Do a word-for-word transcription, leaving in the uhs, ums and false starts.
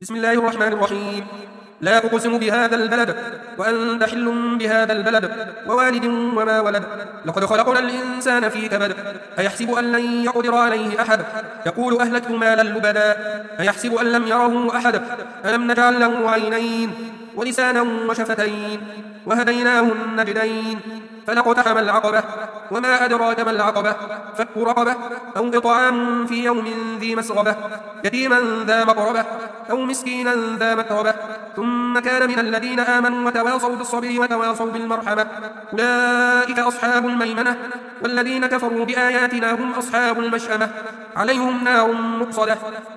بسم الله الرحمن الرحيم. لا أقسم بهذا البلد وأنت حل بهذا البلد ووالد وما ولد. لقد خلقنا الإنسان في كبد. أيحسب أن لن يقدر عليه أحد. يقول أهلكت مالا لبدا. أيحسب أن لم يره أحد. ألم نجعل له عينين ولسانا وشفتين وهديناه النجدين فلاقتحم العقبة وما أدراك ما العقبة فك رقبة أو إطعام في يوم ذي مسغبة يتيما ذا مقربة أو مسكينا ذا متربة ثم كان من الذين آمنوا وتواصوا بالصبر وتواصوا بالمرحمة أولئك أصحاب الميمنة والذين كفروا بآياتنا هم أصحاب المشأمة عليهم نار مقصدة